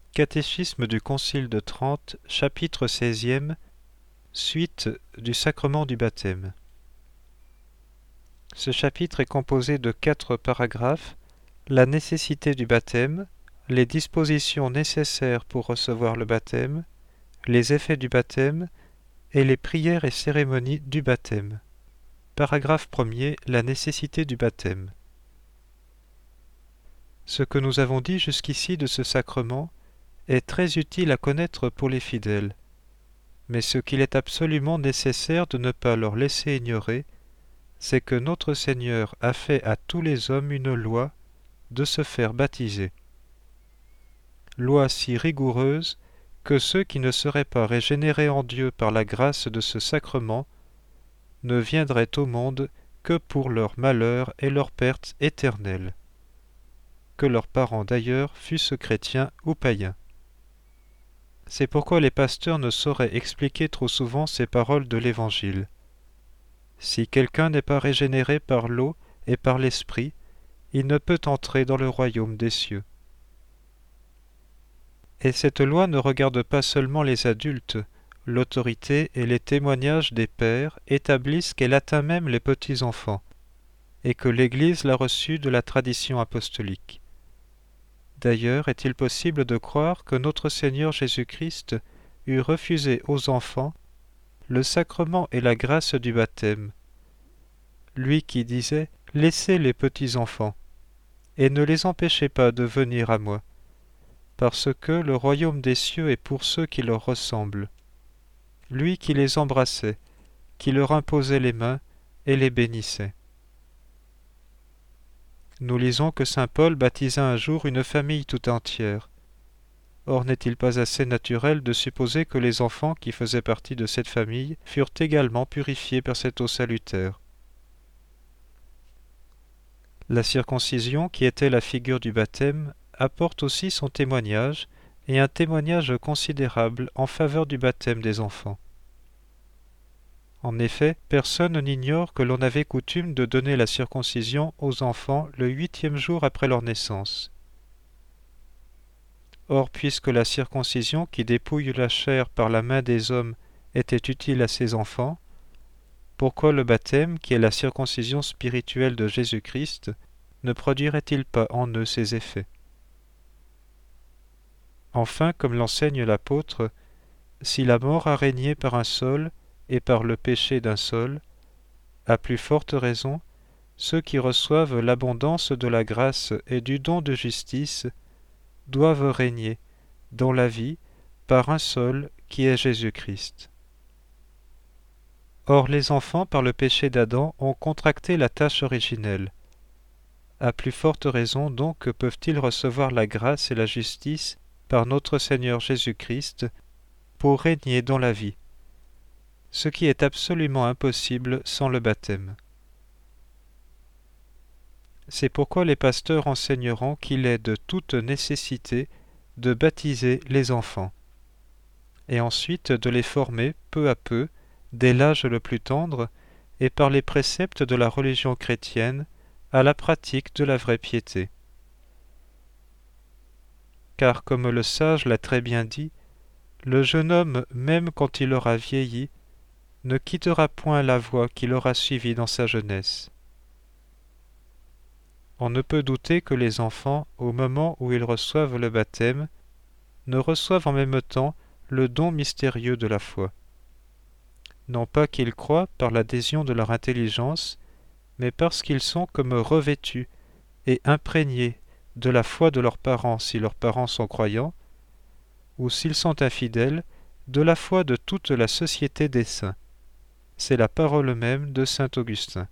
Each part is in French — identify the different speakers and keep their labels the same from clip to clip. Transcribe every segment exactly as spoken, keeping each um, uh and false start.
Speaker 1: Catéchisme du Concile de Trente, chapitre seizième, suite du sacrement du baptême. Ce chapitre est composé de quatre paragraphes: la nécessité du baptême, les dispositions nécessaires pour recevoir le baptême, les effets du baptême et les prières et cérémonies du baptême. Paragraphe premier. La nécessité du baptême. Ce que nous avons dit jusqu'ici de ce sacrement est très utile à connaître pour les fidèles, mais ce qu'il est absolument nécessaire de ne pas leur laisser ignorer, c'est que notre Seigneur a fait à tous les hommes une loi de se faire baptiser. Loi si rigoureuse que ceux qui ne seraient pas régénérés en Dieu par la grâce de ce sacrement ne viendraient au monde que pour leur malheur et leur perte éternelle, que leurs parents d'ailleurs fussent chrétiens ou païens. C'est pourquoi les pasteurs ne sauraient expliquer trop souvent ces paroles de l'Évangile. Si quelqu'un n'est pas régénéré par l'eau et par l'Esprit, il ne peut entrer dans le royaume des cieux. Et cette loi ne regarde pas seulement les adultes. L'autorité et les témoignages des pères établissent qu'elle atteint même les petits-enfants, et que l'Église l'a reçue de la tradition apostolique. D'ailleurs, est-il possible de croire que notre Seigneur Jésus-Christ eût refusé aux enfants le sacrement et la grâce du baptême, lui qui disait « Laissez les petits-enfants, et ne les empêchez pas de venir à moi, parce que le royaume des cieux est pour ceux qui leur ressemblent. » Lui qui les embrassait, qui leur imposait les mains et les bénissait. Nous lisons que saint Paul baptisa un jour une famille tout entière. Or, n'est-il pas assez naturel de supposer que les enfants qui faisaient partie de cette famille furent également purifiés par cette eau salutaire? La circoncision, qui était la figure du baptême, apporte aussi son témoignage, et un témoignage considérable en faveur du baptême des enfants. En effet, personne n'ignore que l'on avait coutume de donner la circoncision aux enfants le huitième jour après leur naissance. Or, puisque la circoncision qui dépouille la chair par la main des hommes était utile à ces enfants, pourquoi le baptême, qui est la circoncision spirituelle de Jésus-Christ, ne produirait-il pas en eux ces effets? Enfin, comme l'enseigne l'apôtre, si la mort a régné par un seul et par le péché d'un seul, à plus forte raison, ceux qui reçoivent l'abondance de la grâce et du don de justice doivent régner dans la vie par un seul qui est Jésus-Christ. Or les enfants, par le péché d'Adam, ont contracté la tâche originelle. À plus forte raison donc peuvent-ils recevoir la grâce et la justice par notre Seigneur Jésus-Christ pour régner dans la vie, ce qui est absolument impossible sans le baptême. C'est pourquoi les pasteurs enseigneront qu'il est de toute nécessité de baptiser les enfants, et ensuite de les former peu à peu, dès l'âge le plus tendre, et par les préceptes de la religion chrétienne, à la pratique de la vraie piété. Car comme le sage l'a très bien dit, le jeune homme, même quand il aura vieilli, ne quittera point la voie qu'il aura suivie dans sa jeunesse. On ne peut douter que les enfants, au moment où ils reçoivent le baptême, ne reçoivent en même temps le don mystérieux de la foi. Non pas qu'ils croient par l'adhésion de leur intelligence, mais parce qu'ils sont comme revêtus et imprégnés de la foi de leurs parents si leurs parents sont croyants, ou s'ils sont infidèles, de la foi de toute la société des saints. C'est la parole même de saint Augustin.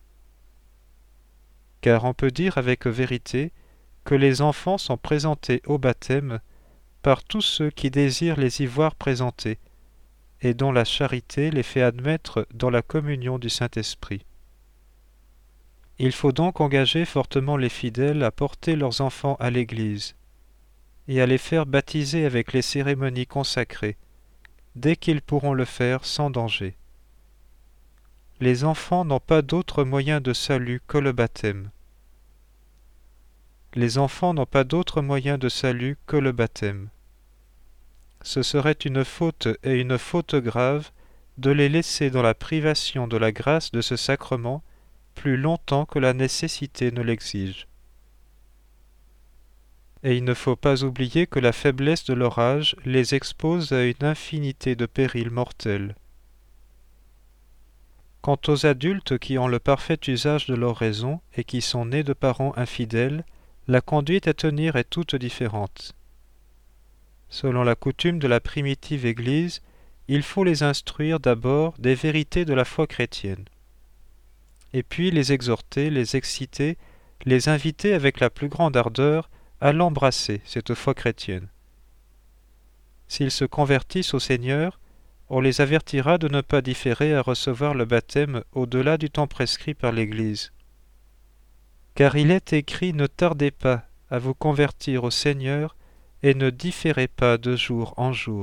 Speaker 1: Car on peut dire avec vérité que les enfants sont présentés au baptême par tous ceux qui désirent les y voir présentés, et dont la charité les fait admettre dans la communion du Saint-Esprit. Il faut donc engager fortement les fidèles à porter leurs enfants à l'Église, et à les faire baptiser avec les cérémonies consacrées, dès qu'ils pourront le faire sans danger. Les enfants n'ont pas d'autre moyen de salut que le baptême. Les enfants n'ont pas d'autre moyen de salut que le baptême. ce serait une faute et une faute grave de les laisser dans la privation de la grâce de ce sacrement plus longtemps que la nécessité ne l'exige. Et il ne faut pas oublier que la faiblesse de leur âge les expose à une infinité de périls mortels. Quant aux adultes qui ont le parfait usage de leur raison et qui sont nés de parents infidèles, la conduite à tenir est toute différente. Selon la coutume de la primitive Église, il faut les instruire d'abord des vérités de la foi chrétienne, et puis les exhorter, les exciter, les inviter avec la plus grande ardeur à l'embrasser, cette foi chrétienne. S'ils se convertissent au Seigneur, on les avertira de ne pas différer à recevoir le baptême au-delà du temps prescrit par l'Église. Car il est écrit « Ne tardez pas à vous convertir au Seigneur et ne différez pas de jour en jour. »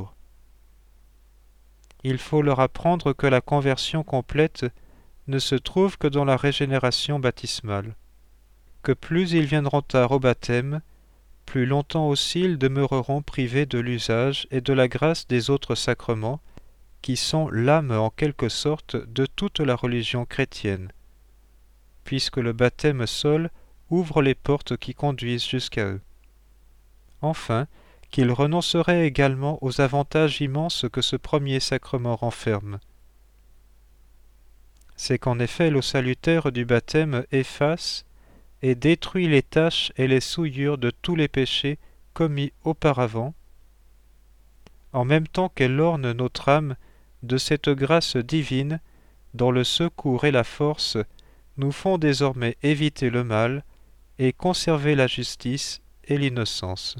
Speaker 1: Il faut leur apprendre que la conversion complète ne se trouve que dans la régénération baptismale, que plus ils viendront tard au baptême, plus longtemps aussi ils demeureront privés de l'usage et de la grâce des autres sacrements, qui sont l'âme en quelque sorte de toute la religion chrétienne, puisque le baptême seul ouvre les portes qui conduisent jusqu'à eux. Enfin, qu'ils renonceraient également aux avantages immenses que ce premier sacrement renferme. C'est qu'en effet l'eau salutaire du baptême efface et détruit les taches et les souillures de tous les péchés commis auparavant, en même temps qu'elle orne notre âme de cette grâce divine dont le secours et la force nous font désormais éviter le mal et conserver la justice et l'innocence.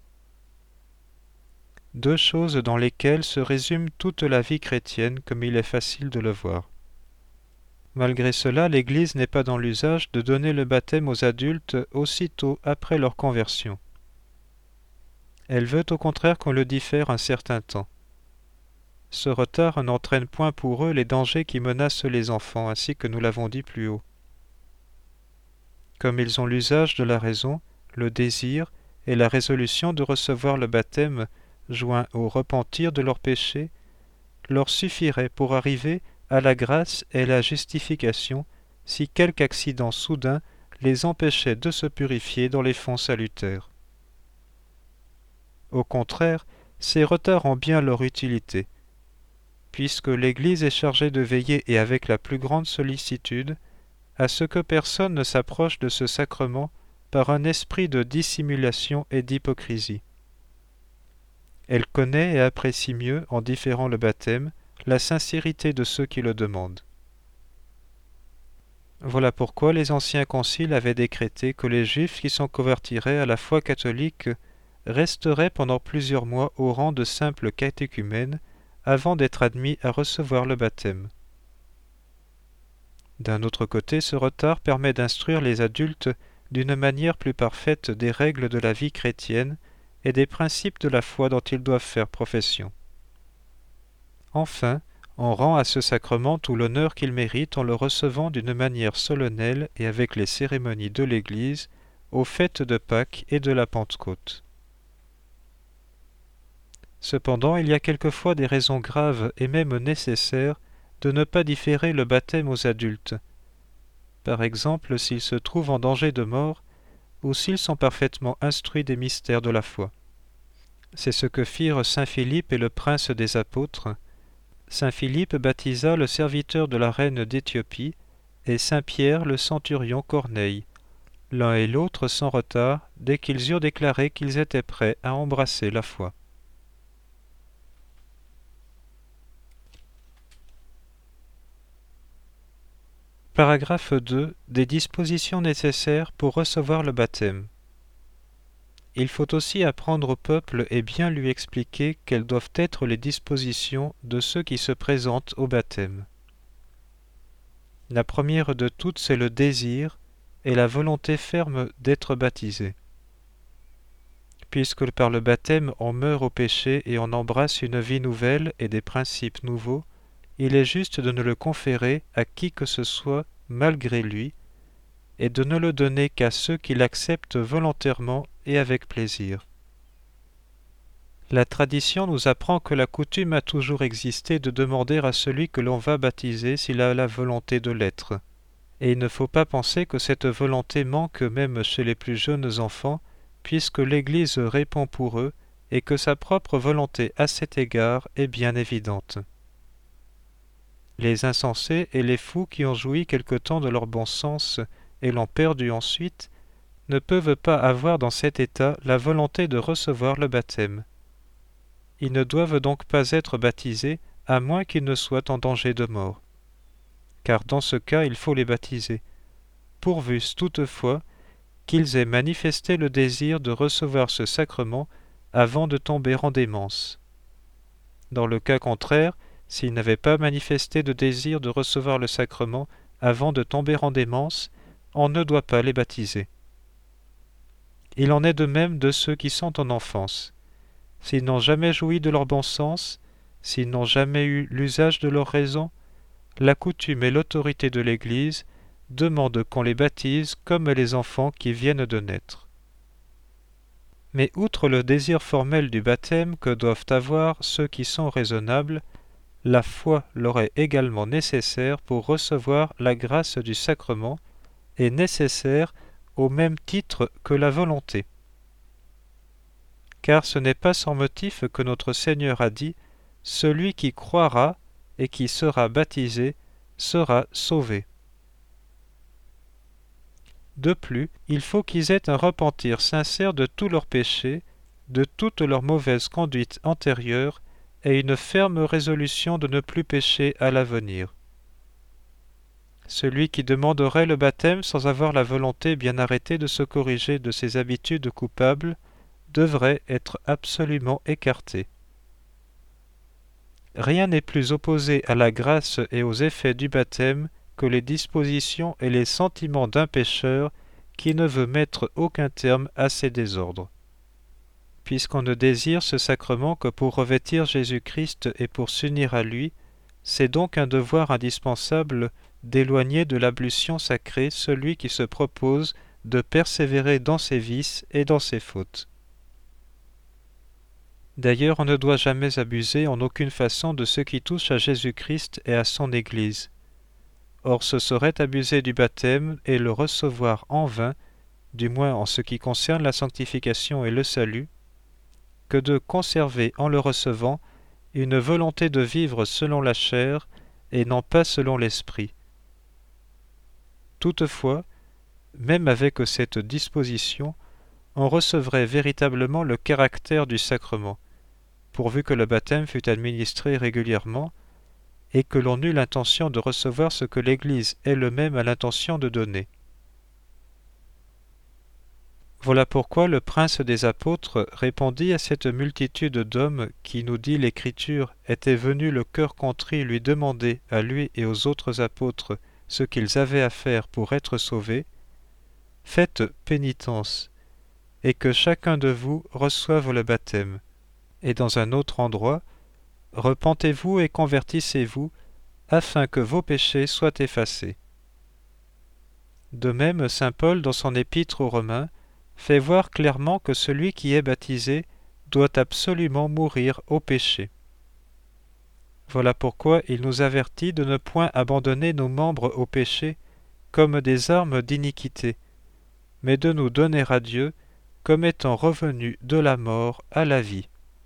Speaker 1: Deux choses dans lesquelles se résume toute la vie chrétienne comme il est facile de le voir. Malgré cela, l'Église n'est pas dans l'usage de donner le baptême aux adultes aussitôt après leur conversion. Elle veut au contraire qu'on le diffère un certain temps. Ce retard n'entraîne point pour eux les dangers qui menacent les enfants, ainsi que nous l'avons dit plus haut. Comme ils ont l'usage de la raison, le désir et la résolution de recevoir le baptême joint au repentir de leurs péchés, leur suffirait pour arriver à la grâce et la justification si quelque accident soudain les empêchait de se purifier dans les fonds salutaires. Au contraire, ces retards ont bien leur utilité, puisque l'Église est chargée de veiller et avec la plus grande sollicitude à ce que personne ne s'approche de ce sacrement par un esprit de dissimulation et d'hypocrisie. Elle connaît et apprécie mieux, en différant le baptême, la sincérité de ceux qui le demandent. Voilà pourquoi les anciens conciles avaient décrété que les Juifs qui s'en convertiraient à la foi catholique resteraient pendant plusieurs mois au rang de simples catéchumènes avant d'être admis à recevoir le baptême. D'un autre côté, ce retard permet d'instruire les adultes d'une manière plus parfaite des règles de la vie chrétienne et des principes de la foi dont ils doivent faire profession. Enfin, on rend à ce sacrement tout l'honneur qu'il mérite en le recevant d'une manière solennelle et avec les cérémonies de l'Église aux fêtes de Pâques et de la Pentecôte. Cependant, il y a quelquefois des raisons graves et même nécessaires de ne pas différer le baptême aux adultes, par exemple s'ils se trouvent en danger de mort ou s'ils sont parfaitement instruits des mystères de la foi. C'est ce que firent saint Philippe et le prince des apôtres. Saint Philippe baptisa le serviteur de la reine d'Éthiopie et saint Pierre le centurion Corneille, l'un et l'autre sans retard, dès qu'ils eurent déclaré qu'ils étaient prêts à embrasser la foi. Paragraphe deux. Des dispositions nécessaires pour recevoir le baptême. Il faut aussi apprendre au peuple et bien lui expliquer quelles doivent être les dispositions de ceux qui se présentent au baptême. La première de toutes, c'est le désir et la volonté ferme d'être baptisé. Puisque par le baptême on meurt au péché et on embrasse une vie nouvelle et des principes nouveaux, il est juste de ne le conférer à qui que ce soit malgré lui, et de ne le donner qu'à ceux qui l'acceptent volontairement et avec plaisir. La tradition nous apprend que la coutume a toujours existé de demander à celui que l'on va baptiser s'il a la volonté de l'être. Et il ne faut pas penser que cette volonté manque même chez les plus jeunes enfants, puisque l'Église répond pour eux, et que sa propre volonté à cet égard est bien évidente. Les insensés et les fous qui ont joui quelque temps de leur bon sens et l'ont perdu ensuite, ne peuvent pas avoir dans cet état la volonté de recevoir le baptême. Ils ne doivent donc pas être baptisés, à moins qu'ils ne soient en danger de mort. Car dans ce cas, il faut les baptiser, pourvu toutefois qu'ils aient manifesté le désir de recevoir ce sacrement avant de tomber en démence. Dans le cas contraire, s'ils n'avaient pas manifesté de désir de recevoir le sacrement avant de tomber en démence, on ne doit pas les baptiser. Il en est de même de ceux qui sont en enfance. S'ils n'ont jamais joui de leur bon sens, s'ils n'ont jamais eu l'usage de leur raison, la coutume et l'autorité de l'Église demandent qu'on les baptise comme les enfants qui viennent de naître. Mais outre le désir formel du baptême que doivent avoir ceux qui sont raisonnables, la foi leur est également nécessaire pour recevoir la grâce du sacrement, et nécessaire au même titre que la volonté. Car ce n'est pas sans motif que notre Seigneur a dit « Celui qui croira et qui sera baptisé sera sauvé ». De plus, il faut qu'ils aient un repentir sincère de tous leurs péchés, de toute leur mauvaise conduite antérieure, et une ferme résolution de ne plus pécher à l'avenir. Celui qui demanderait le baptême sans avoir la volonté bien arrêtée de se corriger de ses habitudes coupables devrait être absolument écarté. Rien n'est plus opposé à la grâce et aux effets du baptême que les dispositions et les sentiments d'un pécheur qui ne veut mettre aucun terme à ses désordres. Puisqu'on ne désire ce sacrement que pour revêtir Jésus-Christ et pour s'unir à lui, c'est donc un devoir indispensable d'éloigner de l'ablution sacrée celui qui se propose de persévérer dans ses vices et dans ses fautes. D'ailleurs, on ne doit jamais abuser en aucune façon de ce qui touche à Jésus-Christ et à son Église. Or ce serait abuser du baptême et le recevoir en vain, du moins en ce qui concerne la sanctification et le salut, que de conserver en le recevant une volonté de vivre selon la chair et non pas selon l'esprit. Toutefois, même avec cette disposition, on recevrait véritablement le caractère du sacrement, pourvu que le baptême fût administré régulièrement et que l'on eût l'intention de recevoir ce que l'Église elle-même a l'intention de donner. Voilà pourquoi le prince des apôtres répondit à cette multitude d'hommes qui, nous dit l'Écriture, étaient venus le cœur contrit lui demander à lui et aux autres apôtres ce qu'ils avaient à faire pour être sauvés. Faites pénitence, et que chacun de vous reçoive le baptême. Et dans un autre endroit, repentez-vous et convertissez-vous, afin que vos péchés soient effacés. De même, saint Paul, dans son épître aux Romains, fait voir clairement que celui qui est baptisé doit absolument mourir au péché. Voilà pourquoi il nous avertit de ne point abandonner nos membres au péché comme des armes d'iniquité, mais de nous donner à Dieu comme étant revenus de la mort à la vie.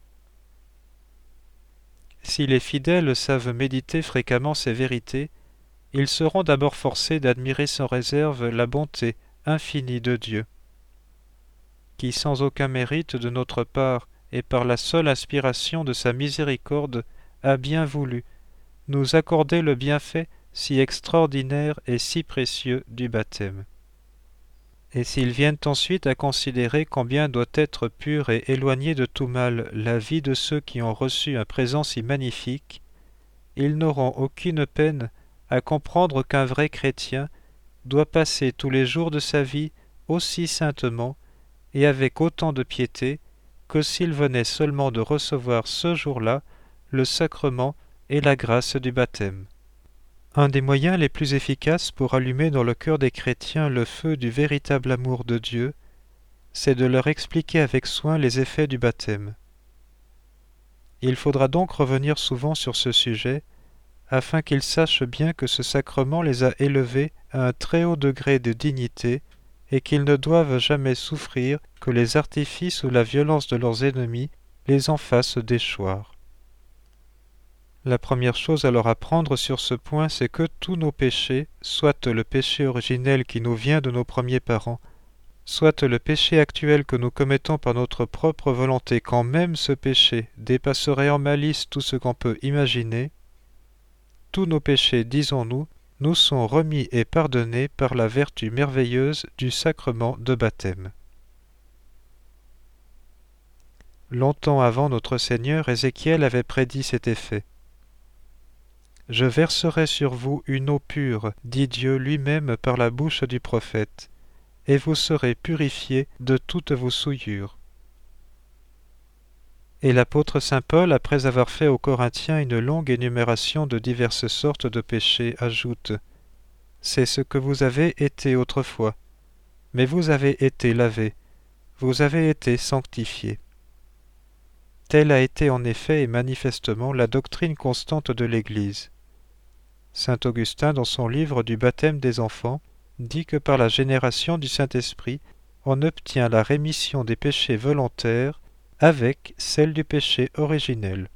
Speaker 1: Si les fidèles savent méditer fréquemment ces vérités, ils seront d'abord forcés d'admirer sans réserve la bonté infinie de Dieu, qui, sans aucun mérite de notre part et par la seule inspiration de sa miséricorde, a bien voulu nous accorder le bienfait si extraordinaire et si précieux du baptême. Et s'ils viennent ensuite à considérer combien doit être pure et éloignée de tout mal la vie de ceux qui ont reçu un présent si magnifique, ils n'auront aucune peine à comprendre qu'un vrai chrétien doit passer tous les jours de sa vie aussi saintement et avec autant de piété que s'il venait seulement de recevoir ce jour-là le sacrement et la grâce du baptême. Un des moyens les plus efficaces pour allumer dans le cœur des chrétiens le feu du véritable amour de Dieu, c'est de leur expliquer avec soin les effets du baptême. Il faudra donc revenir souvent sur ce sujet, afin qu'ils sachent bien que ce sacrement les a élevés à un très haut degré de dignité, et qu'ils ne doivent jamais souffrir que les artifices ou la violence de leurs ennemis les en fassent déchoir. La première chose à leur apprendre sur ce point, c'est que tous nos péchés, soit le péché originel qui nous vient de nos premiers parents, soit le péché actuel que nous commettons par notre propre volonté, quand même ce péché dépasserait en malice tout ce qu'on peut imaginer, tous nos péchés, disons-nous, nous sont remis et pardonnés par la vertu merveilleuse du sacrement de baptême. Longtemps avant notre Seigneur, Ézéchiel avait prédit cet effet. « Je verserai sur vous une eau pure, dit Dieu lui-même par la bouche du prophète, et vous serez purifiés de toutes vos souillures. » Et l'apôtre saint Paul, après avoir fait aux Corinthiens une longue énumération de diverses sortes de péchés, ajoute « C'est ce que vous avez été autrefois, mais vous avez été lavés, vous avez été sanctifiés. » Telle a été en effet et manifestement la doctrine constante de l'Église. Saint Augustin, dans son livre du baptême des enfants, dit que par la génération du Saint-Esprit, on obtient la rémission des péchés volontaires avec celle du péché originel.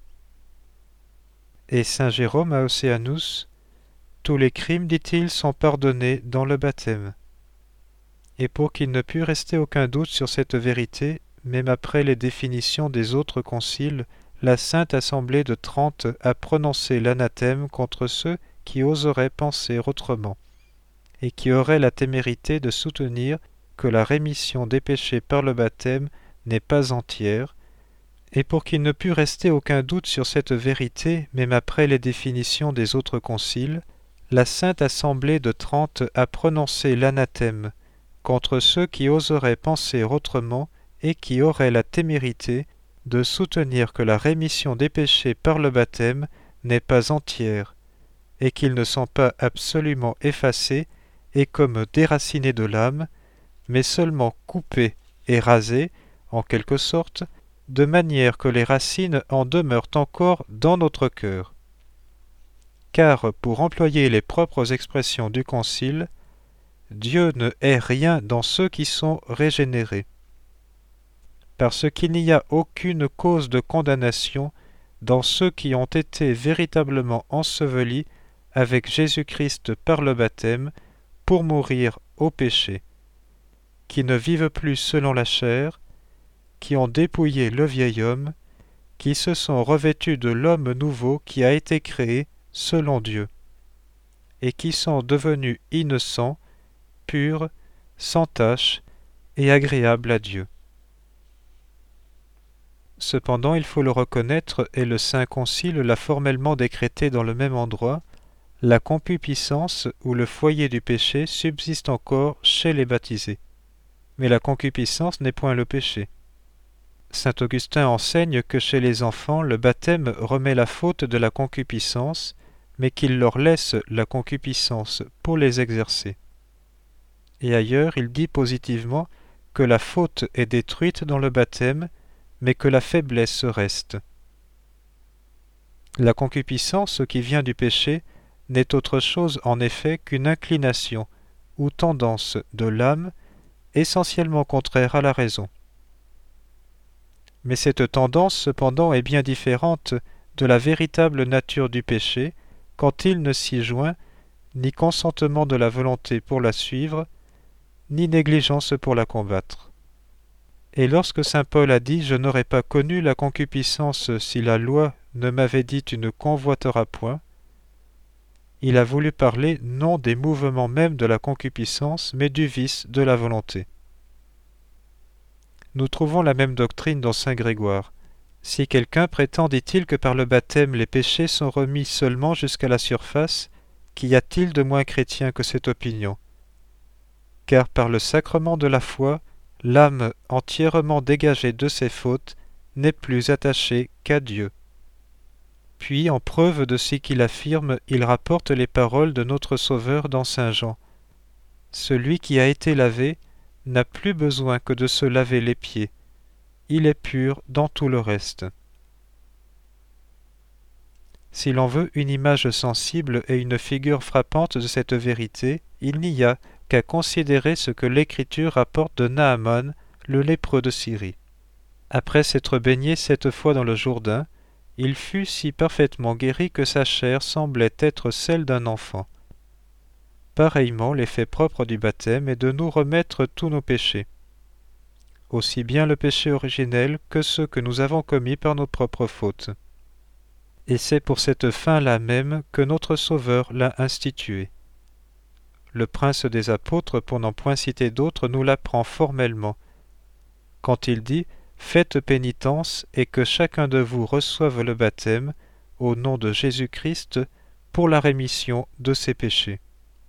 Speaker 1: Et Saint Jérôme à Océanus, « Tous les crimes, dit-il, sont pardonnés dans le baptême. » Et pour qu'il ne pût rester aucun doute sur cette vérité, même après les définitions des autres conciles, la Sainte Assemblée de Trente a prononcé l'anathème contre ceux qui oseraient penser autrement, et qui auraient la témérité de soutenir que la rémission des péchés par le baptême n'est pas entière, et pour qu'il ne pût rester aucun doute sur cette vérité, même après les définitions des autres conciles, la Sainte Assemblée de Trente a prononcé l'anathème contre ceux qui oseraient penser autrement et qui auraient la témérité de soutenir que la rémission des péchés par le baptême n'est pas entière, et qu'ils ne sont pas absolument effacés et comme déracinés de l'âme, mais seulement coupés et rasés, en quelque sorte, de manière que les racines en demeurent encore dans notre cœur. Car, pour employer les propres expressions du Concile, Dieu ne hait rien dans ceux qui sont régénérés, parce qu'il n'y a aucune cause de condamnation dans ceux qui ont été véritablement ensevelis avec Jésus-Christ par le baptême pour mourir au péché, qui ne vivent plus selon la chair, qui ont dépouillé le vieil homme, qui se sont revêtus de l'homme nouveau qui a été créé selon Dieu, et qui sont devenus innocents, purs, sans tache et agréables à Dieu. Cependant, il faut le reconnaître, et le Saint Concile l'a formellement décrété dans le même endroit, la concupiscence ou le foyer du péché subsiste encore chez les baptisés. Mais la concupiscence n'est point le péché. Saint Augustin enseigne que chez les enfants, le baptême remet la faute de la concupiscence, mais qu'il leur laisse la concupiscence pour les exercer. Et ailleurs, il dit positivement que la faute est détruite dans le baptême, mais que la faiblesse reste. La concupiscence qui vient du péché n'est autre chose en effet qu'une inclination ou tendance de l'âme essentiellement contraire à la raison. Mais cette tendance cependant est bien différente de la véritable nature du péché quand il ne s'y joint ni consentement de la volonté pour la suivre, ni négligence pour la combattre. Et lorsque saint Paul a dit « Je n'aurais pas connu la concupiscence si la loi ne m'avait dit tu ne convoiteras point », il a voulu parler non des mouvements même de la concupiscence, mais du vice de la volonté. Nous trouvons la même doctrine dans saint Grégoire. Si quelqu'un prétend, dit-il, que par le baptême les péchés sont remis seulement jusqu'à la surface, qu'y a-t-il de moins chrétien que cette opinion? Car par le sacrement de la foi, l'âme entièrement dégagée de ses fautes n'est plus attachée qu'à Dieu. Puis, en preuve de ce qu'il affirme, il rapporte les paroles de notre Sauveur dans saint Jean. Celui qui a été lavé n'a plus besoin que de se laver les pieds. Il est pur dans tout le reste. Si l'on veut une image sensible et une figure frappante de cette vérité, il n'y a qu'à considérer ce que l'Écriture rapporte de Naaman, le lépreux de Syrie. Après s'être baigné sept fois dans le Jourdain, il fut si parfaitement guéri que sa chair semblait être celle d'un enfant. Pareillement, l'effet propre du baptême est de nous remettre tous nos péchés, aussi bien le péché originel que ceux que nous avons commis par nos propres fautes. Et c'est pour cette fin-là même que notre Sauveur l'a institué. Le prince des apôtres, pour n'en point citer d'autres, nous l'apprend formellement, quand il dit « Faites pénitence et que chacun de vous reçoive le baptême au nom de Jésus-Christ pour la rémission de ses péchés. »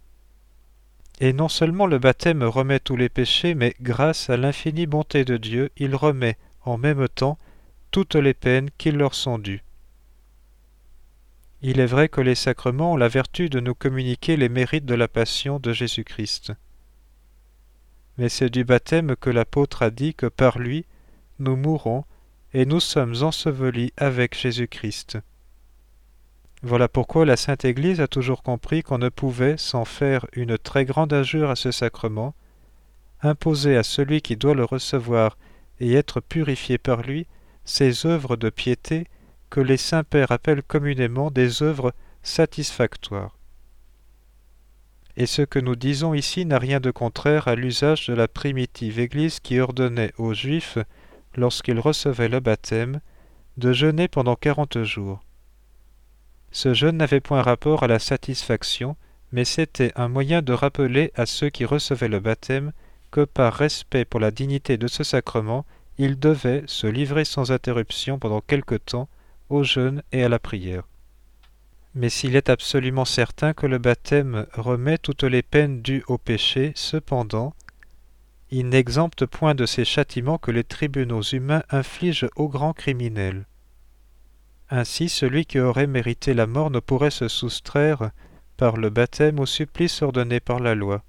Speaker 1: Et non seulement le baptême remet tous les péchés, mais grâce à l'infinie bonté de Dieu, il remet en même temps toutes les peines qui leur sont dues. Il est vrai que les sacrements ont la vertu de nous communiquer les mérites de la passion de Jésus-Christ. Mais c'est du baptême que l'apôtre a dit que par lui, nous mourons et nous sommes ensevelis avec Jésus-Christ. Voilà pourquoi la Sainte Église a toujours compris qu'on ne pouvait, sans faire une très grande injure à ce sacrement, imposer à celui qui doit le recevoir et être purifié par lui ces œuvres de piété que les saints-pères appellent communément des œuvres satisfactoires. Et ce que nous disons ici n'a rien de contraire à l'usage de la primitive Église qui ordonnait aux Juifs, lorsqu'ils recevaient le baptême, de jeûner pendant quarante jours. Ce jeûne n'avait point rapport à la satisfaction, mais c'était un moyen de rappeler à ceux qui recevaient le baptême que par respect pour la dignité de ce sacrement, ils devaient se livrer sans interruption pendant quelque temps au jeûne et à la prière. Mais s'il est absolument certain que le baptême remet toutes les peines dues au péché, cependant, il n'exempte point de ces châtiments que les tribunaux humains infligent aux grands criminels. Ainsi, celui qui aurait mérité la mort ne pourrait se soustraire par le baptême au supplice ordonné par la loi.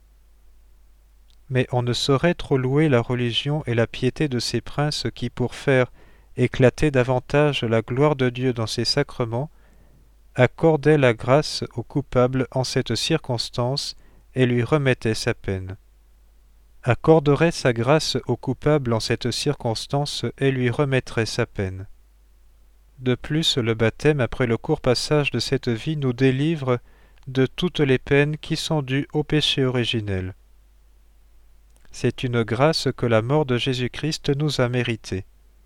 Speaker 1: Mais on ne saurait trop louer la religion et la piété de ces princes qui, pour faire éclater davantage la gloire de Dieu dans ses sacrements, accordaient la grâce au coupable en cette circonstance et lui remettaient sa peine. Accorderait sa grâce au coupable en cette circonstance et lui remettrait sa peine. De plus, le baptême, après le court passage de cette vie, nous délivre de toutes les peines qui sont dues au péché originel. C'est une grâce que la mort de Jésus-Christ nous a méritée.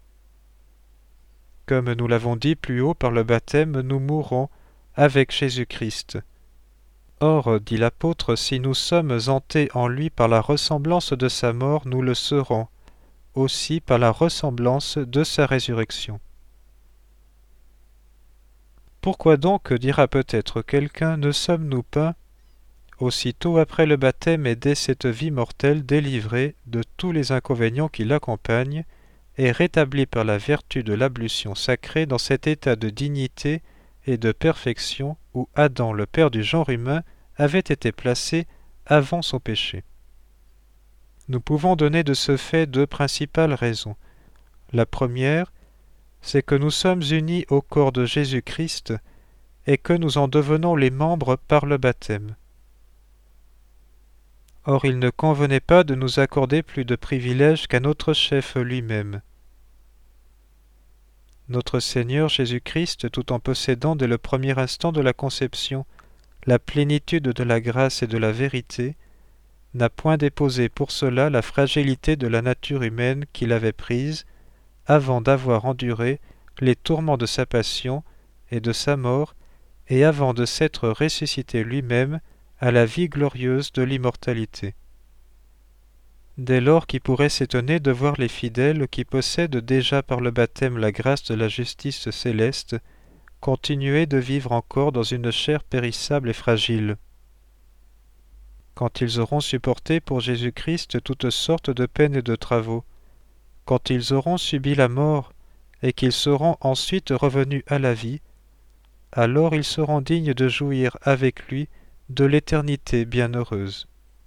Speaker 1: Comme nous l'avons dit plus haut, par le baptême, nous mourons avec Jésus-Christ. Or, dit l'apôtre, si nous sommes entés en lui par la ressemblance de sa mort, nous le serons aussi par la ressemblance de sa résurrection. Pourquoi donc, dira peut-être quelqu'un, ne sommes-nous pas, aussitôt après le baptême et dès cette vie mortelle, délivrés de tous les inconvénients qui l'accompagnent, et rétablis par la vertu de l'ablution sacrée dans cet état de dignité et de perfection où Adam, le père du genre humain, avait été placé avant son péché. Nous pouvons donner de ce fait deux principales raisons. La première, c'est que nous sommes unis au corps de Jésus-Christ et que nous en devenons les membres par le baptême. Or, il ne convenait pas de nous accorder plus de privilèges qu'à notre chef lui-même. Notre Seigneur Jésus-Christ, tout en possédant dès le premier instant de la conception la plénitude de la grâce et de la vérité, n'a point déposé pour cela la fragilité de la nature humaine qu'il avait prise avant d'avoir enduré les tourments de sa passion et de sa mort, et avant de s'être ressuscité lui-même à la vie glorieuse de l'immortalité. Dès lors, qui pourrait s'étonner de voir les fidèles qui possèdent déjà par le baptême la grâce de la justice céleste continuer de vivre encore dans une chair périssable et fragile. Quand ils auront supporté pour Jésus-Christ toutes sortes de peines et de travaux, quand ils auront subi la mort et qu'ils seront ensuite revenus à la vie, alors ils seront dignes de jouir avec lui de l'éternité bienheureuse.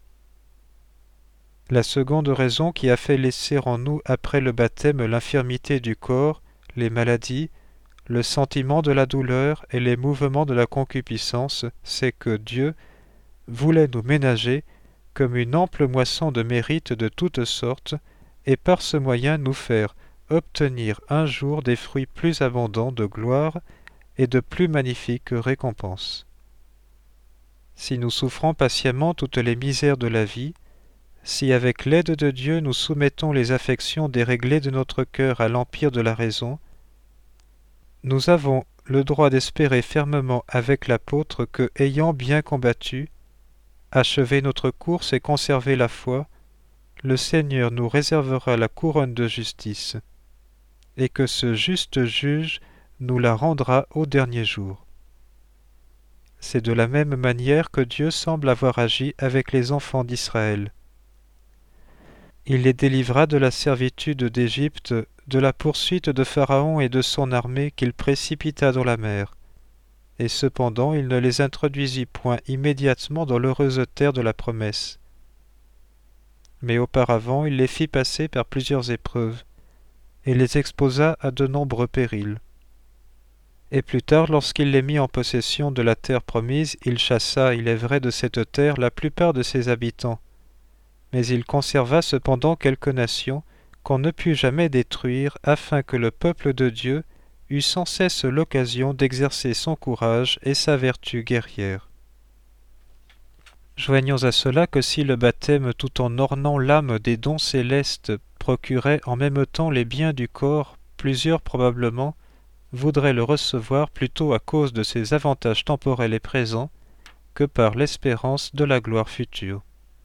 Speaker 1: La seconde raison qui a fait laisser en nous après le baptême l'infirmité du corps, les maladies, le sentiment de la douleur et les mouvements de la concupiscence, c'est que Dieu voulait nous ménager comme une ample moisson de mérites de toutes sortes, et par ce moyen nous faire obtenir un jour des fruits plus abondants de gloire et de plus magnifiques récompenses. Si nous souffrons patiemment toutes les misères de la vie, si avec l'aide de Dieu nous soumettons les affections déréglées de notre cœur à l'empire de la raison, nous avons le droit d'espérer fermement avec l'apôtre que, ayant bien combattu, achevé notre course et conservé la foi, le Seigneur nous réservera la couronne de justice, et que ce juste juge nous la rendra au dernier jour. C'est de la même manière que Dieu semble avoir agi avec les enfants d'Israël. Il les délivra de la servitude d'Égypte, de la poursuite de Pharaon et de son armée qu'il précipita dans la mer. Et cependant il ne les introduisit point immédiatement dans l'heureuse terre de la promesse. Mais auparavant il les fit passer par plusieurs épreuves, et les exposa à de nombreux périls. Et plus tard, lorsqu'il les mit en possession de la terre promise, il chassa, il est vrai, de cette terre la plupart de ses habitants. Mais il conserva cependant quelques nations qu'on ne put jamais détruire, afin que le peuple de Dieu eut sans cesse l'occasion d'exercer son courage et sa vertu guerrière. Joignons à cela que si le baptême, tout en ornant l'âme des dons célestes, procurait en même temps les biens du corps, plusieurs probablement voudraient le recevoir plutôt à cause de ses avantages temporels et présents que par l'espérance de la gloire future.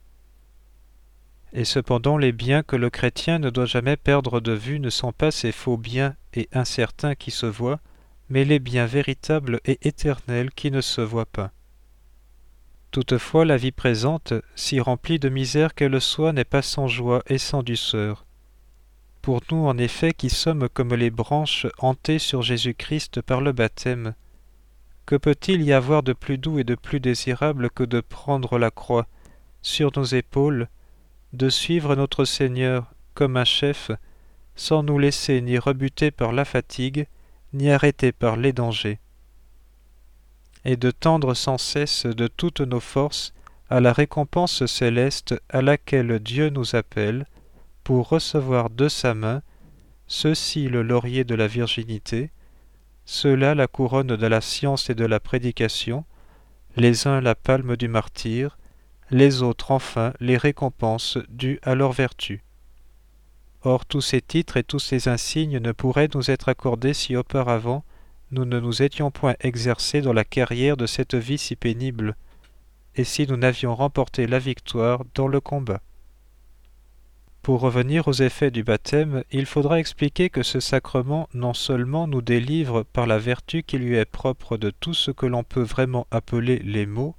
Speaker 1: Et cependant les biens que le chrétien ne doit jamais perdre de vue ne sont pas ces faux biens et incertains qui se voient, mais les biens véritables et éternels qui ne se voient pas. Toutefois la vie présente, si remplie de misère qu'elle soit, n'est pas sans joie et sans douceur. Pour nous en effet qui sommes comme les branches hantées sur Jésus-Christ par le baptême, que peut-il y avoir de plus doux et de plus désirable que de prendre la croix sur nos épaules, de suivre notre Seigneur comme un chef, sans nous laisser ni rebuter par la fatigue, ni arrêter par les dangers, et de tendre sans cesse de toutes nos forces à la récompense céleste à laquelle Dieu nous appelle, pour recevoir de sa main, ceux-ci le laurier de la virginité, ceux-là la couronne de la science et de la prédication, les uns la palme du martyre, les autres enfin les récompenses dues à leur vertu. Or tous ces titres et tous ces insignes ne pourraient nous être accordés si auparavant nous ne nous étions point exercés dans la carrière de cette vie si pénible, et si nous n'avions remporté la victoire dans le combat. Pour revenir aux effets du baptême, il faudra expliquer que ce sacrement non seulement nous délivre par la vertu qui lui est propre de tout ce que l'on peut vraiment appeler les maux,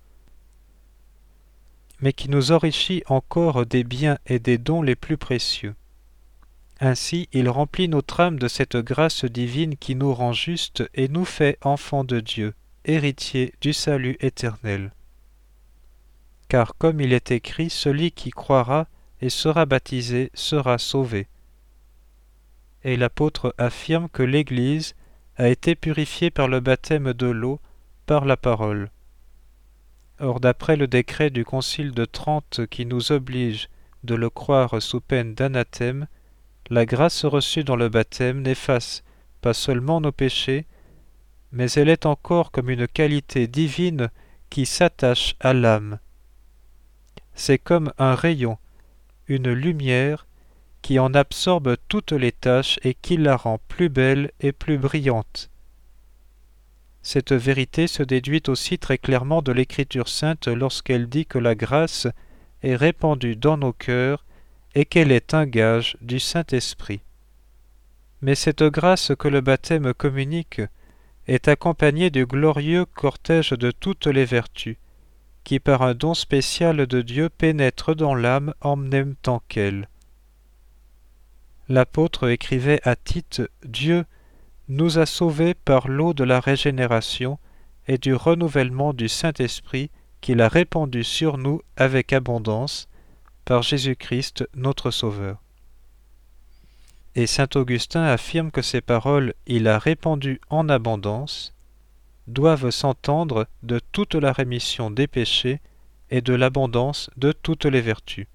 Speaker 1: mais qui nous enrichit encore des biens et des dons les plus précieux. Ainsi, il remplit notre âme de cette grâce divine qui nous rend justes et nous fait enfants de Dieu, héritiers du salut éternel. Car comme il est écrit, celui qui croira et sera baptisé sera sauvé. Et l'apôtre affirme que l'Église a été purifiée par le baptême de l'eau, par la parole. Or, d'après le décret du Concile de Trente qui nous oblige de le croire sous peine d'anathème, la grâce reçue dans le baptême n'efface pas seulement nos péchés, mais elle est encore comme une qualité divine qui s'attache à l'âme. C'est comme un rayon, une lumière qui en absorbe toutes les taches et qui la rend plus belle et plus brillante. Cette vérité se déduit aussi très clairement de l'Écriture sainte lorsqu'elle dit que la grâce est répandue dans nos cœurs et qu'elle est un gage du Saint-Esprit. Mais cette grâce que le baptême communique est accompagnée du glorieux cortège de toutes les vertus, qui par un don spécial de Dieu pénètre dans l'âme en même temps qu'elle. L'apôtre écrivait à Tite « Dieu nous a sauvés par l'eau de la régénération et du renouvellement du Saint-Esprit qu'il a répandu sur nous avec abondance, par Jésus-Christ notre Sauveur. » et saint Augustin affirme que ces paroles « il a répandu en abondance » doivent s'entendre de toute la rémission des péchés et de l'abondance de toutes les vertus.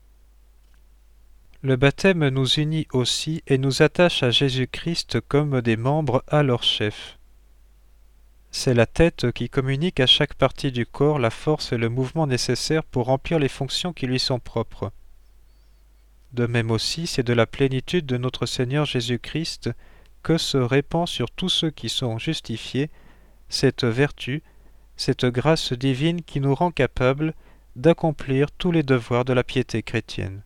Speaker 1: Le baptême nous unit aussi et nous attache à Jésus-Christ comme des membres à leur chef. C'est la tête qui communique à chaque partie du corps la force et le mouvement nécessaires pour remplir les fonctions qui lui sont propres. De même aussi, c'est de la plénitude de notre Seigneur Jésus-Christ que se répand sur tous ceux qui sont justifiés cette vertu, cette grâce divine qui nous rend capables d'accomplir tous les devoirs de la piété chrétienne.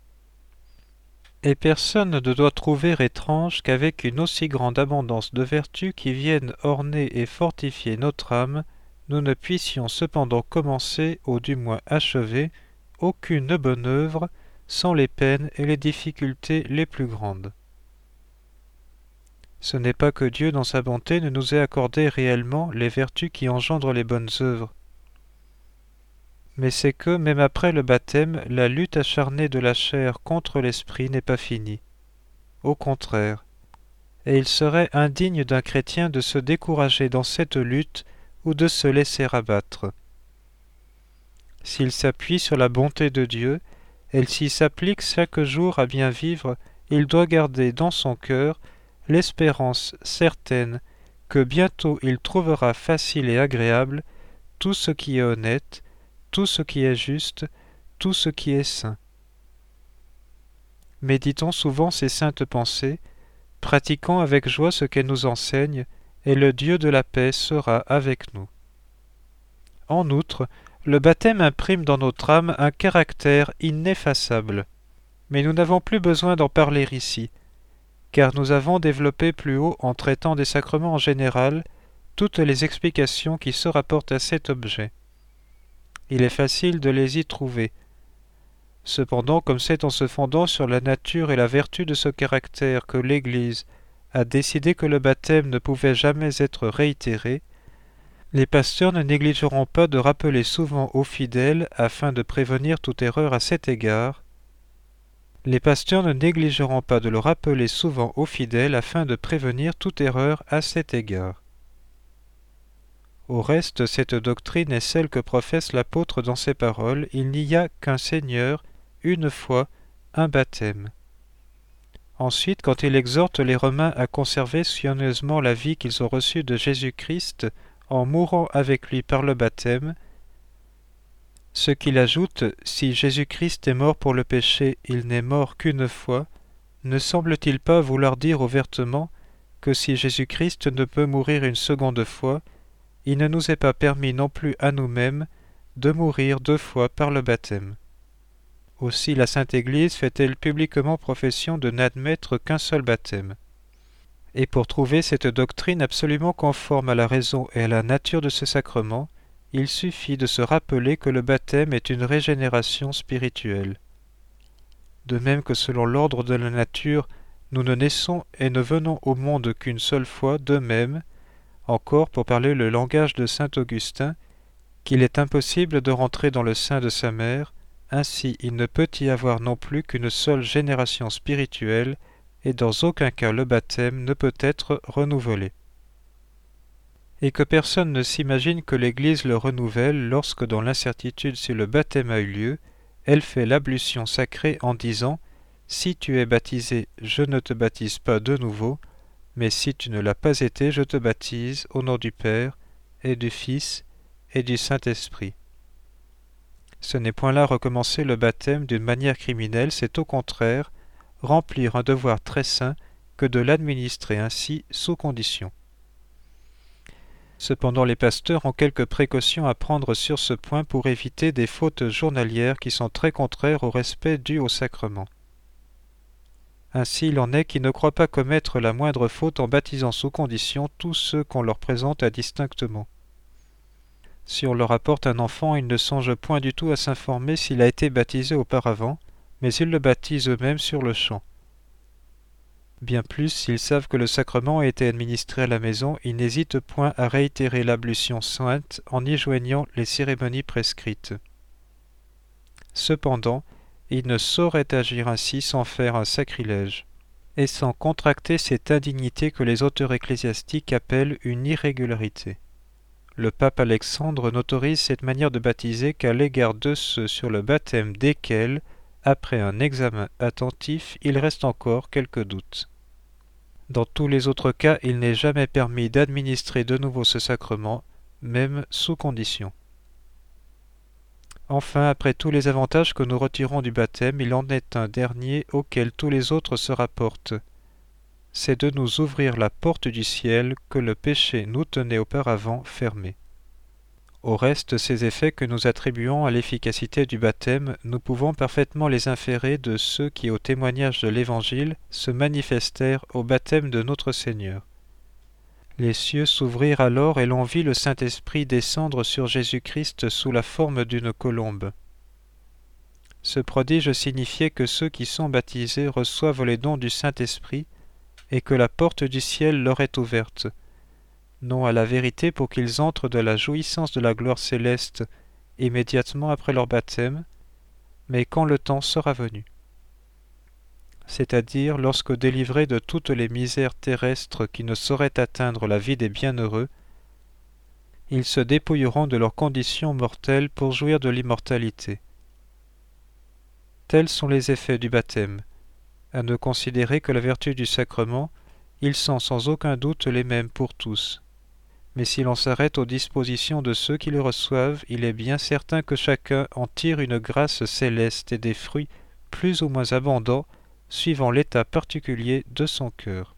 Speaker 1: Et personne ne doit trouver étrange qu'avec une aussi grande abondance de vertus qui viennent orner et fortifier notre âme, nous ne puissions cependant commencer, ou du moins achever, aucune bonne œuvre sans les peines et les difficultés les plus grandes. Ce n'est pas que Dieu, dans sa bonté, ne nous ait accordé réellement les vertus qui engendrent les bonnes œuvres, mais c'est que, même après le baptême, la lutte acharnée de la chair contre l'esprit n'est pas finie. Au contraire, et il serait indigne d'un chrétien de se décourager dans cette lutte ou de se laisser abattre. S'il s'appuie sur la bonté de Dieu, et s'il s'applique chaque jour à bien vivre, il doit garder dans son cœur l'espérance certaine que bientôt il trouvera facile et agréable tout ce qui est honnête, tout ce qui est juste, tout ce qui est saint. Méditons souvent ces saintes pensées, pratiquons avec joie ce qu'elles nous enseignent, et le Dieu de la paix sera avec nous. En outre, le baptême imprime dans notre âme un caractère ineffaçable, mais nous n'avons plus besoin d'en parler ici, car nous avons développé plus haut, en traitant des sacrements en général, toutes les explications qui se rapportent à cet objet. Il est facile de les y trouver. Cependant, comme c'est en se fondant sur la nature et la vertu de ce caractère que l'Église a décidé que le baptême ne pouvait jamais être réitéré, les pasteurs ne négligeront pas de rappeler souvent aux fidèles, afin de prévenir toute erreur à cet égard, les pasteurs ne négligeront pas de le rappeler souvent aux fidèles afin de prévenir toute erreur à cet égard. Au reste, cette doctrine est celle que professe l'apôtre dans ses paroles. Il n'y a qu'un Seigneur, une foi, un baptême. Ensuite, quand il exhorte les Romains à conserver soigneusement la vie qu'ils ont reçue de Jésus-Christ en mourant avec lui par le baptême, ce qu'il ajoute, si Jésus-Christ est mort pour le péché, il n'est mort qu'une fois, ne semble-t-il pas vouloir dire ouvertement que si Jésus-Christ ne peut mourir une seconde fois, il ne nous est pas permis non plus à nous-mêmes de mourir deux fois par le baptême. Aussi la Sainte Église fait-elle publiquement profession de n'admettre qu'un seul baptême. Et pour trouver cette doctrine absolument conforme à la raison et à la nature de ce sacrement, il suffit de se rappeler que le baptême est une régénération spirituelle. De même que selon l'ordre de la nature, nous ne naissons et ne venons au monde qu'une seule fois, de même, encore pour parler le langage de saint Augustin, qu'il est impossible de rentrer dans le sein de sa mère, ainsi il ne peut y avoir non plus qu'une seule génération spirituelle, et dans aucun cas le baptême ne peut être renouvelé. Et que personne ne s'imagine que l'Église le renouvelle lorsque, dans l'incertitude si le baptême a eu lieu, elle fait l'ablution sacrée en disant « Si tu es baptisé, je ne te baptise pas de nouveau, mais si tu ne l'as pas été, je te baptise au nom du Père, et du Fils, et du Saint-Esprit. » Ce n'est point là recommencer le baptême d'une manière criminelle, c'est au contraire remplir un devoir très saint que de l'administrer ainsi sous condition. Cependant, les pasteurs ont quelques précautions à prendre sur ce point pour éviter des fautes journalières qui sont très contraires au respect dû au sacrement. Ainsi, il en est qui ne croient pas commettre la moindre faute en baptisant sous condition tous ceux qu'on leur présente indistinctement. Si on leur apporte un enfant, ils ne songent point du tout à s'informer s'il a été baptisé auparavant, mais ils le baptisent eux-mêmes sur le champ. Bien plus, s'ils savent que le sacrement a été administré à la maison, ils n'hésitent point à réitérer l'ablution sainte en y joignant les cérémonies prescrites. Cependant, ils ne sauraient agir ainsi sans faire un sacrilège. et sans contracter cette indignité que les auteurs ecclésiastiques appellent une irrégularité. Le pape Alexandre n'autorise cette manière de baptiser qu'à l'égard de ceux sur le baptême desquels, après un examen attentif, il reste encore quelques doutes. Dans tous les autres cas, il n'est jamais permis d'administrer de nouveau ce sacrement, même sous condition. Enfin, après tous les avantages que nous retirons du baptême, il en est un dernier auquel tous les autres se rapportent. C'est de nous ouvrir la porte du ciel que le péché nous tenait auparavant fermée. Au reste, ces effets que nous attribuons à l'efficacité du baptême, nous pouvons parfaitement les inférer de ceux qui, au témoignage de l'Évangile, se manifestèrent au baptême de notre Seigneur. Les cieux s'ouvrirent alors et l'on vit le Saint-Esprit descendre sur Jésus-Christ sous la forme d'une colombe. Ce prodige signifiait que ceux qui sont baptisés reçoivent les dons du Saint-Esprit et que la porte du ciel leur est ouverte, non à la vérité pour qu'ils entrent de la jouissance de la gloire céleste immédiatement après leur baptême, mais quand le temps sera venu. C'est-à-dire lorsque délivrés de toutes les misères terrestres qui ne sauraient atteindre la vie des bienheureux, ils se dépouilleront de leurs conditions mortelles pour jouir de l'immortalité. Tels sont les effets du baptême. À ne considérer que la vertu du sacrement, ils sont sans aucun doute les mêmes pour tous. Mais si l'on s'arrête aux dispositions de ceux qui le reçoivent, il est bien certain que chacun en tire une grâce céleste et des fruits plus ou moins abondants, suivant l'état particulier de son cœur.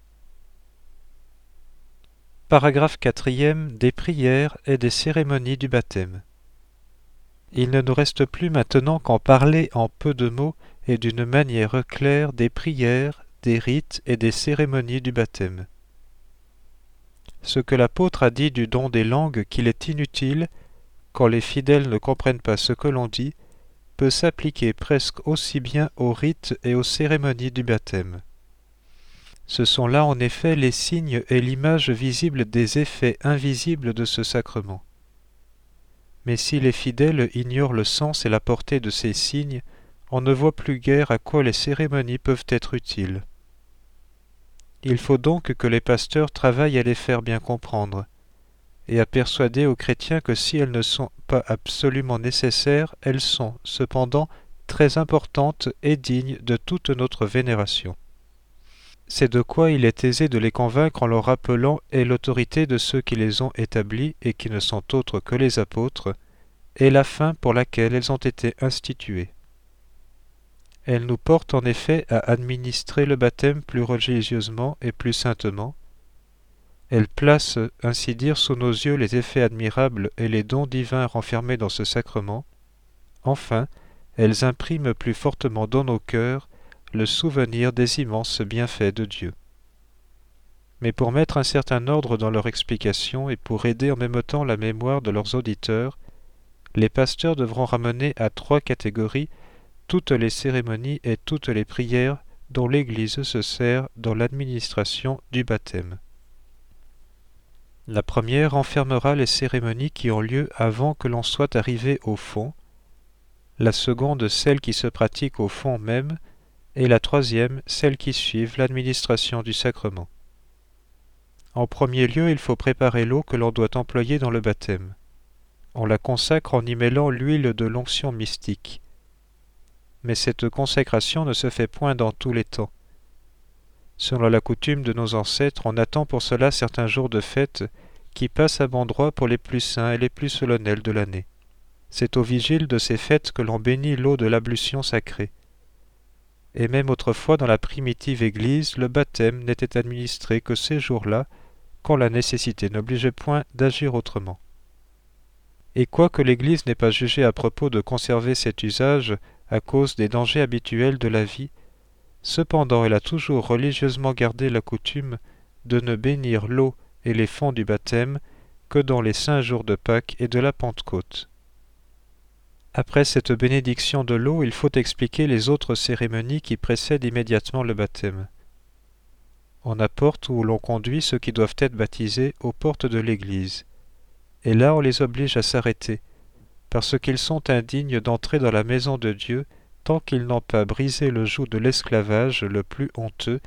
Speaker 1: Paragraphe quatrième. Des prières et des cérémonies du baptême. Il ne nous reste plus maintenant qu'en parler en peu de mots et d'une manière claire des prières, des rites et des cérémonies du baptême. Ce que l'apôtre a dit du don des langues qu'il est inutile, quand les fidèles ne comprennent pas ce que l'on dit, peut s'appliquer presque aussi bien aux rites et aux cérémonies du baptême. Ce sont là en effet les signes et l'image visible des effets invisibles de ce sacrement. Mais si les fidèles ignorent le sens et la portée de ces signes, on ne voit plus guère à quoi les cérémonies peuvent être utiles. Il faut donc que les pasteurs travaillent à les faire bien comprendre, et à persuader aux chrétiens que si elles ne sont pas absolument nécessaires, elles sont, cependant, très importantes et dignes de toute notre vénération. C'est de quoi il est aisé de les convaincre en leur rappelant et l'autorité de ceux qui les ont établies et qui ne sont autres que les apôtres, et la fin pour laquelle elles ont été instituées. Elles nous portent en effet à administrer le baptême plus religieusement et plus saintement. Elles placent, ainsi dire, sous nos yeux les effets admirables et les dons divins renfermés dans ce sacrement. Enfin, elles impriment plus fortement dans nos cœurs le souvenir des immenses bienfaits de Dieu. Mais pour mettre un certain ordre dans leur explication et pour aider en même temps la mémoire de leurs auditeurs, les pasteurs devront ramener à trois catégories toutes les cérémonies et toutes les prières dont l'Église se sert dans l'administration du baptême. La première renfermera les cérémonies qui ont lieu avant que l'on soit arrivé au fond, la seconde celles qui se pratiquent au fond même, et la troisième celles qui suivent l'administration du sacrement. En premier lieu, il faut préparer l'eau que l'on doit employer dans le baptême. On la consacre en y mêlant l'huile de l'onction mystique. Mais cette consécration ne se fait point dans tous les temps. Selon la coutume de nos ancêtres, on attend pour cela certains jours de fête qui passent à bon droit pour les plus saints et les plus solennels de l'année. C'est au vigile de ces fêtes que l'on bénit l'eau de l'ablution sacrée. Et même autrefois dans la primitive Église, le baptême n'était administré que ces jours-là, quand la nécessité n'obligeait point d'agir autrement. Et quoique l'Église n'ait pas jugé à propos de conserver cet usage à cause des dangers habituels de la vie, cependant elle a toujours religieusement gardé la coutume de ne bénir l'eau et les fonds du baptême que dans les saints jours de Pâques et de la Pentecôte. Après cette bénédiction de l'eau, il faut expliquer les autres cérémonies qui précèdent immédiatement le baptême. On apporte ou l'on conduit ceux qui doivent être baptisés aux portes de l'Église, et là on les oblige à s'arrêter, parce qu'ils sont indignes d'entrer dans la maison de Dieu tant qu'ils n'ont pas brisé le joug de l'esclavage le plus honteux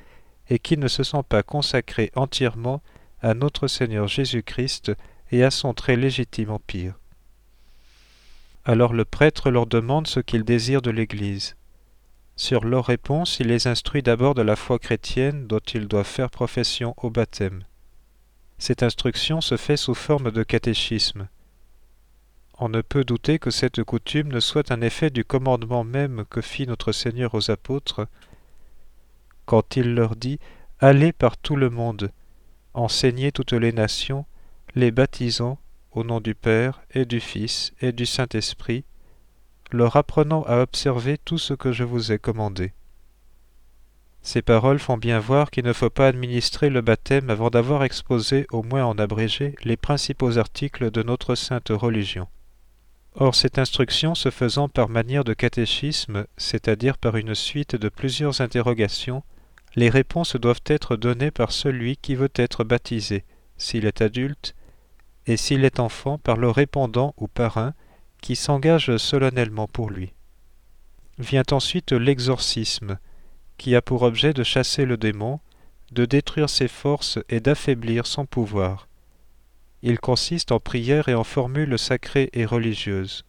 Speaker 1: et qui ne se sont pas consacrés entièrement à notre Seigneur Jésus-Christ et à son très légitime empire. Alors le prêtre leur demande ce qu'ils désirent de l'Église. Sur leur réponse, il les instruit d'abord de la foi chrétienne dont ils doivent faire profession au baptême. Cette instruction se fait sous forme de catéchisme. On ne peut douter que cette coutume ne soit un effet du commandement même que fit notre Seigneur aux apôtres, quand il leur dit « Allez par tout le monde, enseignez toutes les nations, les baptisant au nom du Père et du Fils et du Saint-Esprit, leur apprenant à observer tout ce que je vous ai commandé. » Ces paroles font bien voir qu'il ne faut pas administrer le baptême avant d'avoir exposé, au moins en abrégé, les principaux articles de notre sainte religion. Or, cette instruction se faisant par manière de catéchisme, c'est-à-dire par une suite de plusieurs interrogations, les réponses doivent être données par celui qui veut être baptisé, s'il est adulte, et s'il est enfant par le répondant ou parrain qui s'engage solennellement pour lui. Vient ensuite l'exorcisme, qui a pour objet de chasser le démon, de détruire ses forces et d'affaiblir son pouvoir. Il consiste en prières et en formules sacrées et religieuses.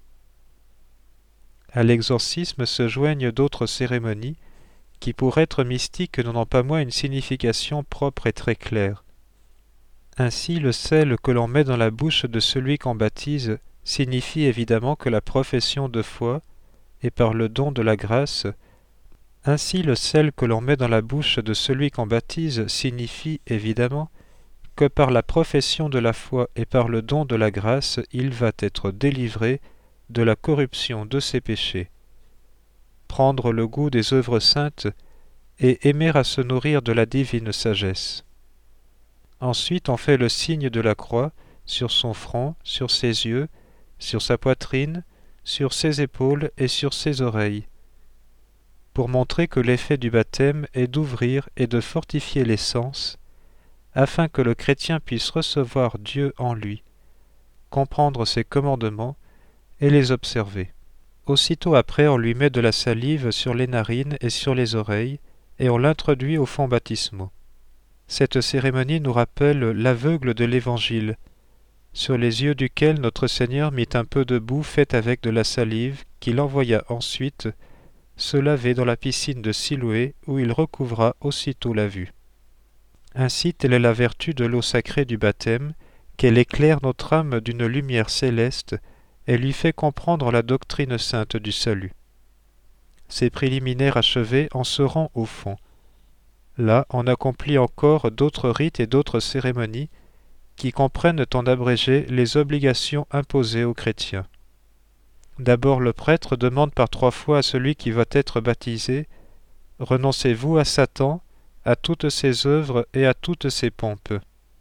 Speaker 1: À l'exorcisme se joignent d'autres cérémonies qui, pour être mystiques, n'ont pas moins une signification propre et très claire. Ainsi, le sel que l'on met dans la bouche de celui qu'on baptise signifie évidemment que la profession de foi, et par le don de la grâce, ainsi le sel que l'on met dans la bouche de celui qu'on baptise signifie évidemment que par la profession de la foi et par le don de la grâce, il va être délivré de la corruption de ses péchés, prendre le goût des œuvres saintes et aimer à se nourrir de la divine sagesse. Ensuite, on fait le signe de la croix sur son front, sur ses yeux, sur sa poitrine, sur ses épaules et sur ses oreilles, pour montrer que l'effet du baptême est d'ouvrir et de fortifier les sens, afin que le chrétien puisse recevoir Dieu en lui, comprendre ses commandements et les observer. Aussitôt après, on lui met de la salive sur les narines et sur les oreilles, et on l'introduit au fond baptismaux. Cette cérémonie nous rappelle l'aveugle de l'Évangile, sur les yeux duquel notre Seigneur mit un peu de boue faite avec de la salive, qu'il envoya ensuite se laver dans la piscine de Siloé, où il recouvra aussitôt la vue. Ainsi, telle est la vertu de l'eau sacrée du baptême, qu'elle éclaire notre âme d'une lumière céleste et lui fait comprendre la doctrine sainte du salut. Ces préliminaires achevés, on se rend au fond. Là, on accomplit encore d'autres rites et d'autres cérémonies qui comprennent en abrégé les obligations imposées aux chrétiens. D'abord, le prêtre demande par trois fois à celui qui va être baptisé « Renoncez-vous à Satan, à toutes ses œuvres et à toutes ses pompes ?»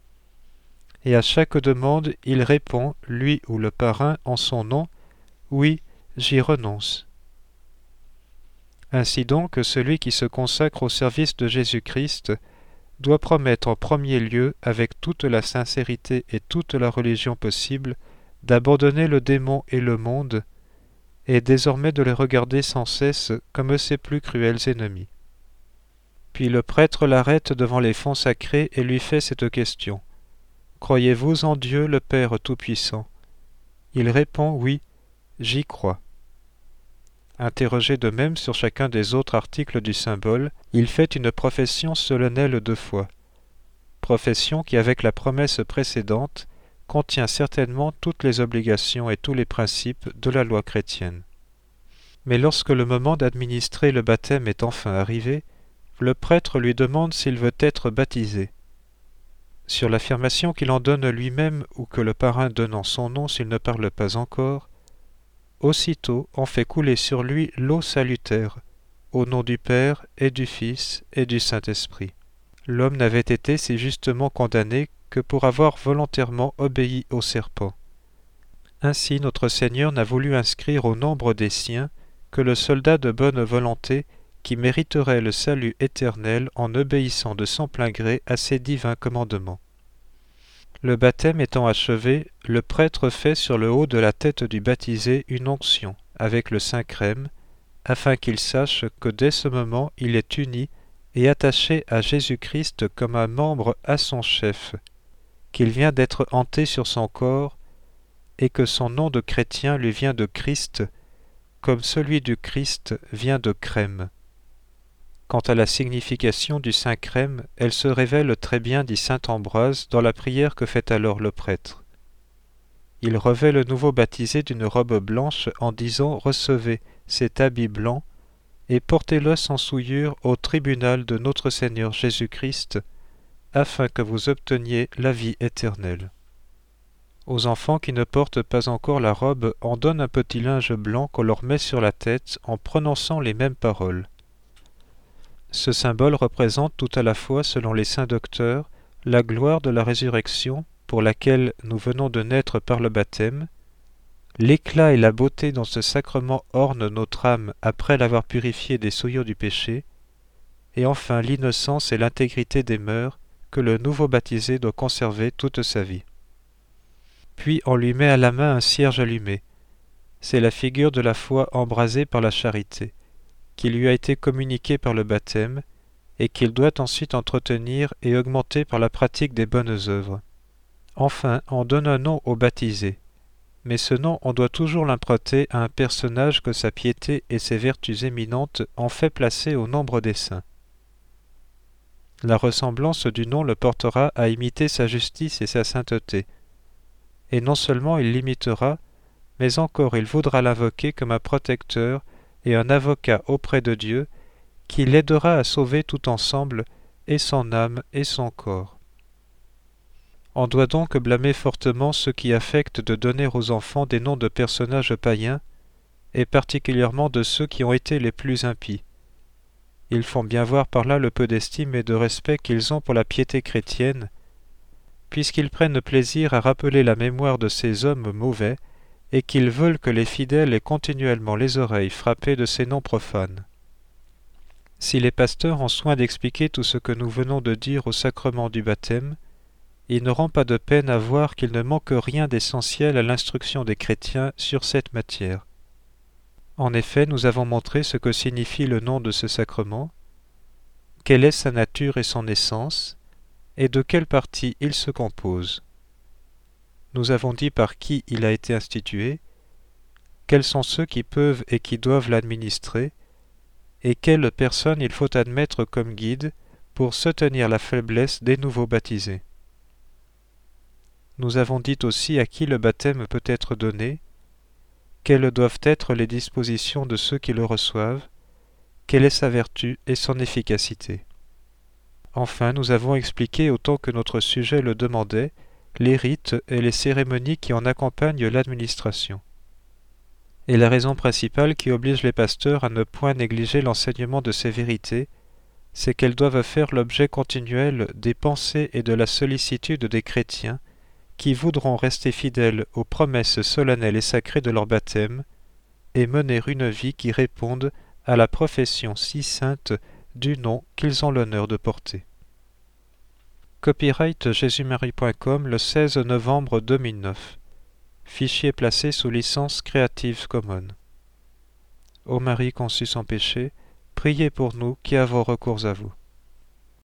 Speaker 1: Et à chaque demande, il répond, lui ou le parrain, en son nom « Oui, j'y renonce ». Ainsi donc, celui qui se consacre au service de Jésus-Christ doit promettre en premier lieu, avec toute la sincérité et toute la religion possible, d'abandonner le démon et le monde, et désormais de les regarder sans cesse comme ses plus cruels ennemis. Puis le prêtre l'arrête devant les fonts sacrés et lui fait cette question. « Croyez-vous en Dieu le Père Tout-Puissant » Il répond « Oui, j'y crois ». Interrogé de même sur chacun des autres articles du symbole, il fait une profession solennelle de foi. Profession qui, avec la promesse précédente, contient certainement toutes les obligations et tous les principes de la loi chrétienne. Mais lorsque le moment d'administrer le baptême est enfin arrivé, le prêtre lui demande s'il veut être baptisé. Sur l'affirmation qu'il en donne lui-même ou que le parrain donne en son nom s'il ne parle pas encore, aussitôt on fait couler sur lui l'eau salutaire, au nom du Père et du Fils et du Saint-Esprit. L'homme n'avait été si justement condamné que pour avoir volontairement obéi au serpent. Ainsi notre Seigneur n'a voulu inscrire au nombre des siens que le soldat de bonne volonté qui mériterait le salut éternel en obéissant de son plein gré à ses divins commandements. Le baptême étant achevé, le prêtre fait sur le haut de la tête du baptisé une onction avec le Saint-Crème, afin qu'il sache que dès ce moment il est uni et attaché à Jésus-Christ comme un membre à son chef, qu'il vient d'être hanté sur son corps, et que son nom de chrétien lui vient de Christ, comme celui du Christ vient de crème. Quant à la signification du saint crème, elle se révèle très bien, dit saint Ambroise, dans la prière que fait alors le prêtre. Il revêt le nouveau baptisé d'une robe blanche en disant « Recevez cet habit blanc et portez-le sans souillure au tribunal de notre Seigneur Jésus-Christ, afin que vous obteniez la vie éternelle. » Aux enfants qui ne portent pas encore la robe, on donne un petit linge blanc qu'on leur met sur la tête en prononçant les mêmes paroles. Ce symbole représente tout à la fois, selon les saints docteurs, la gloire de la résurrection pour laquelle nous venons de naître par le baptême, l'éclat et la beauté dont ce sacrement orne notre âme après l'avoir purifiée des souillures du péché, et enfin l'innocence et l'intégrité des mœurs que le nouveau baptisé doit conserver toute sa vie. Puis on lui met à la main un cierge allumé. C'est la figure de la foi embrasée par la charité, qui lui a été communiquée par le baptême, et qu'il doit ensuite entretenir et augmenter par la pratique des bonnes œuvres. Enfin, on donne un nom au baptisé, mais ce nom on doit toujours l'emprunter à un personnage que sa piété et ses vertus éminentes ont fait placer au nombre des saints. La ressemblance du nom le portera à imiter sa justice et sa sainteté, et non seulement il l'imitera, mais encore il voudra l'invoquer comme un protecteur et un avocat auprès de Dieu, qui l'aidera à sauver tout ensemble, et son âme et son corps. On doit donc blâmer fortement ceux qui affectent de donner aux enfants des noms de personnages païens, et particulièrement de ceux qui ont été les plus impies. Ils font bien voir par là le peu d'estime et de respect qu'ils ont pour la piété chrétienne, puisqu'ils prennent plaisir à rappeler la mémoire de ces hommes mauvais, et qu'ils veulent que les fidèles aient continuellement les oreilles frappées de ces noms profanes. Si les pasteurs ont soin d'expliquer tout ce que nous venons de dire au sacrement du baptême, ils n'auront pas de peine à voir qu'il ne manque rien d'essentiel à l'instruction des chrétiens sur cette matière. En effet, nous avons montré ce que signifie le nom de ce sacrement, quelle est sa nature et son essence, et de quelle partie il se compose. Nous avons dit par qui il a été institué, quels sont ceux qui peuvent et qui doivent l'administrer, et quelle personne il faut admettre comme guide pour soutenir la faiblesse des nouveaux baptisés. Nous avons dit aussi à qui le baptême peut être donné, quelles doivent être les dispositions de ceux qui le reçoivent, quelle est sa vertu et son efficacité. Enfin, nous avons expliqué autant que notre sujet le demandait, les rites et les cérémonies qui en accompagnent l'administration. Et la raison principale qui oblige les pasteurs à ne point négliger l'enseignement de ces vérités, c'est qu'elles doivent faire l'objet continuel des pensées et de la sollicitude des chrétiens qui voudront rester fidèles aux promesses solennelles et sacrées de leur baptême et mener une vie qui réponde à la profession si sainte du nom qu'ils ont l'honneur de porter. Copyright jésus marie point com le seize novembre deux mille neuf. Fichier placé sous licence Creative Commons. Ô Marie conçue sans péché, priez pour nous qui avons recours à vous.